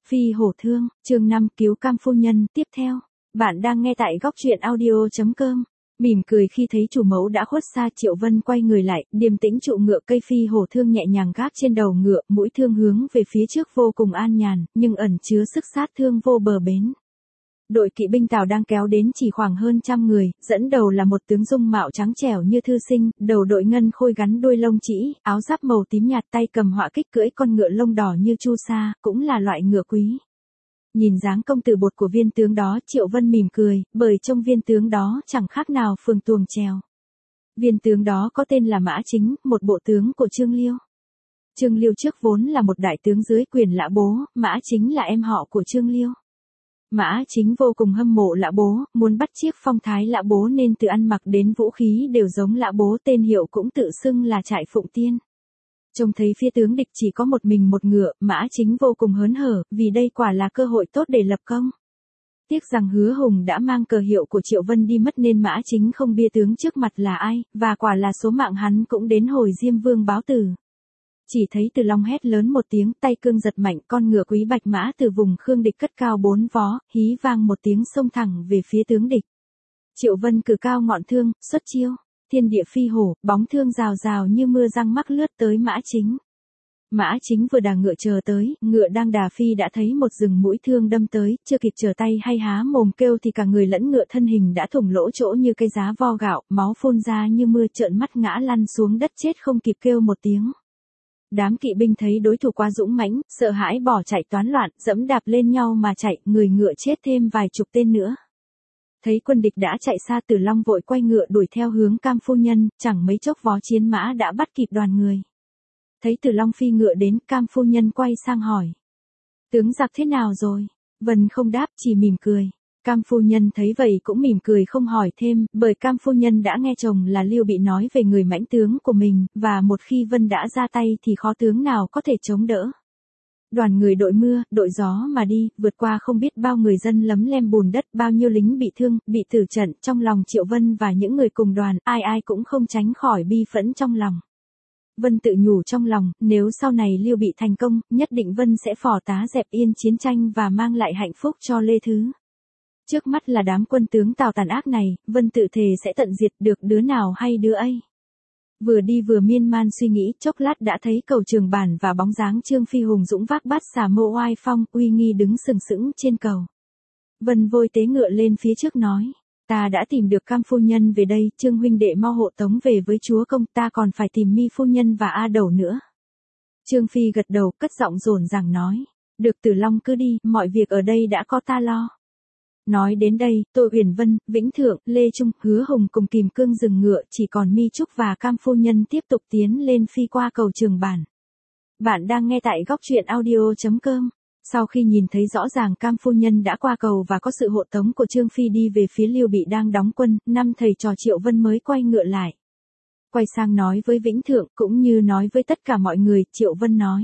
Phi hổ thương, chương 5 cứu cam phu nhân, tiếp theo. Bạn đang nghe tại góc truyện audio.com. Mỉm cười khi thấy chủ mẫu đã khuất xa, Triệu Vân quay người lại, điềm tĩnh trụ ngựa, cây phi hổ thương nhẹ nhàng gác trên đầu ngựa, mũi thương hướng về phía trước vô cùng an nhàn, nhưng ẩn chứa sức sát thương vô bờ bến. Đội kỵ binh Tào đang kéo đến chỉ khoảng hơn 100 người, dẫn đầu là một tướng dung mạo trắng trẻo như thư sinh, đầu đội ngân khôi gắn đuôi lông trĩ, áo giáp màu tím nhạt, tay cầm họa kích, cưỡi con ngựa lông đỏ như chu sa, cũng là loại ngựa quý. Nhìn dáng công tử bột của viên tướng đó, Triệu Vân mỉm cười, bởi trông viên tướng đó chẳng khác nào phường tuồng trèo. Viên tướng đó có tên là Mã Chính, một bộ tướng của Trương Liêu. Trương Liêu trước vốn là một đại tướng dưới quyền Lã Bố, Mã Chính là em họ của Trương Liêu. Mã Chính vô cùng hâm mộ Lã Bố, muốn bắt chước phong thái Lã Bố nên từ ăn mặc đến vũ khí đều giống Lã Bố, tên hiệu cũng tự xưng là Trại Phụng Tiên. Trông thấy phía tướng địch chỉ có một mình một ngựa, Mã Chính vô cùng hớn hở, vì đây quả là cơ hội tốt để lập công. Tiếc rằng Hứa Hùng đã mang cờ hiệu của Triệu Vân đi mất nên Mã Chính không bia tướng trước mặt là ai, và quả là số mạng hắn cũng đến hồi Diêm Vương báo tử. Chỉ thấy Từ Long hét lớn một tiếng, tay cương giật mạnh, con ngựa quý bạch mã từ vùng Khương địch cất cao 4 vó, hí vang một tiếng xông thẳng về phía tướng địch. Triệu Vân cử cao ngọn thương, xuất chiêu, thiên địa phi hổ, bóng thương rào rào như mưa răng mắc lướt tới Mã Chính. Mã Chính vừa đà ngựa chờ tới, ngựa đang đà phi đã thấy một rừng mũi thương đâm tới, chưa kịp trở tay hay há mồm kêu thì cả người lẫn ngựa thân hình đã thủng lỗ chỗ như cây giá vo gạo, máu phun ra như mưa, trợn mắt ngã lăn xuống đất chết không kịp kêu một tiếng. Đám kỵ binh thấy đối thủ quá dũng mãnh, sợ hãi bỏ chạy toán loạn, dẫm đạp lên nhau mà chạy, người ngựa chết thêm vài chục tên nữa. Thấy quân địch đã chạy xa, Tử Long vội quay ngựa đuổi theo hướng Cam phu nhân, chẳng mấy chốc vó chiến mã đã bắt kịp đoàn người. Thấy Tử Long phi ngựa đến, Cam phu nhân quay sang hỏi: tướng giặc thế nào rồi? Vân không đáp, chỉ mỉm cười. Cam phu nhân thấy vậy cũng mỉm cười không hỏi thêm, bởi Cam phu nhân đã nghe chồng là Liêu Bị nói về người mãnh tướng của mình, và một khi Vân đã ra tay thì khó tướng nào có thể chống đỡ. Đoàn người đội mưa, đội gió mà đi, vượt qua không biết bao người dân lấm lem bùn đất, bao nhiêu lính bị thương, bị tử trận, trong lòng Triệu Vân và những người cùng đoàn, ai ai cũng không tránh khỏi bi phẫn trong lòng. Vân tự nhủ trong lòng, nếu sau này Liêu Bị thành công, nhất định Vân sẽ phò tá dẹp yên chiến tranh và mang lại hạnh phúc cho Lê Thứ. Trước mắt là đám quân tướng Tào tàn ác này, Vân tự thề sẽ tận diệt, được đứa nào hay đứa ấy. Vừa đi vừa miên man suy nghĩ, chốc lát đã thấy cầu Trường Bản và bóng dáng Trương Phi hùng dũng vác bát xà mâu oai phong, uy nghi đứng sừng sững trên cầu. Vân vội tế ngựa lên phía trước nói: ta đã tìm được Cam phu nhân về đây, Trương huynh đệ mau hộ tống về với chúa công, ta còn phải tìm Mi phu nhân và A Đẩu nữa. Trương Phi gật đầu, cất giọng rồn ràng nói: được, Tử Long cứ đi, mọi việc ở đây đã có ta lo. Nói đến đây, Tô Uyển Vân, Vĩnh Thượng, Lê Trung, Hứa Hùng cùng Kìm Cương dừng ngựa, chỉ còn Mi Trúc và Cam phu nhân tiếp tục tiến lên phi qua cầu Trường Bản. Bạn đang nghe tại góc truyện audio.com. Sau khi nhìn thấy rõ ràng Cam phu nhân đã qua cầu và có sự hộ tống của Trương Phi đi về phía Liêu Bị đang đóng quân, năm thầy trò Triệu Vân mới quay ngựa lại. Quay sang nói với Vĩnh Thượng, cũng như nói với tất cả mọi người, Triệu Vân nói: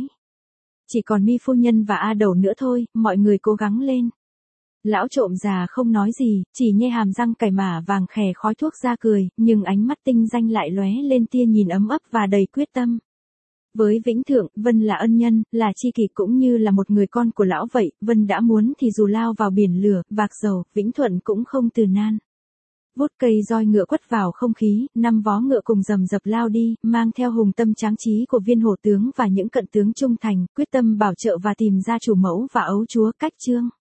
chỉ còn Mi phu nhân và A Đẩu nữa thôi, mọi người cố gắng lên. Lão trộm già không nói gì, chỉ nhe hàm răng cày mả vàng khè khói thuốc ra cười, nhưng ánh mắt tinh danh lại lóe lên tia nhìn ấm ấp và đầy quyết tâm. Với Vĩnh Thượng, Vân là ân nhân, là tri kỷ cũng như là một người con của lão vậy, Vân đã muốn thì dù lao vào biển lửa, vạc dầu, Vĩnh Thuận cũng không từ nan. Vuốt cây roi ngựa quất vào không khí, 5 vó ngựa cùng rầm rập lao đi, mang theo hùng tâm tráng trí của viên hổ tướng và những cận tướng trung thành, quyết tâm bảo trợ và tìm ra chủ mẫu và ấu chúa Cách Chương.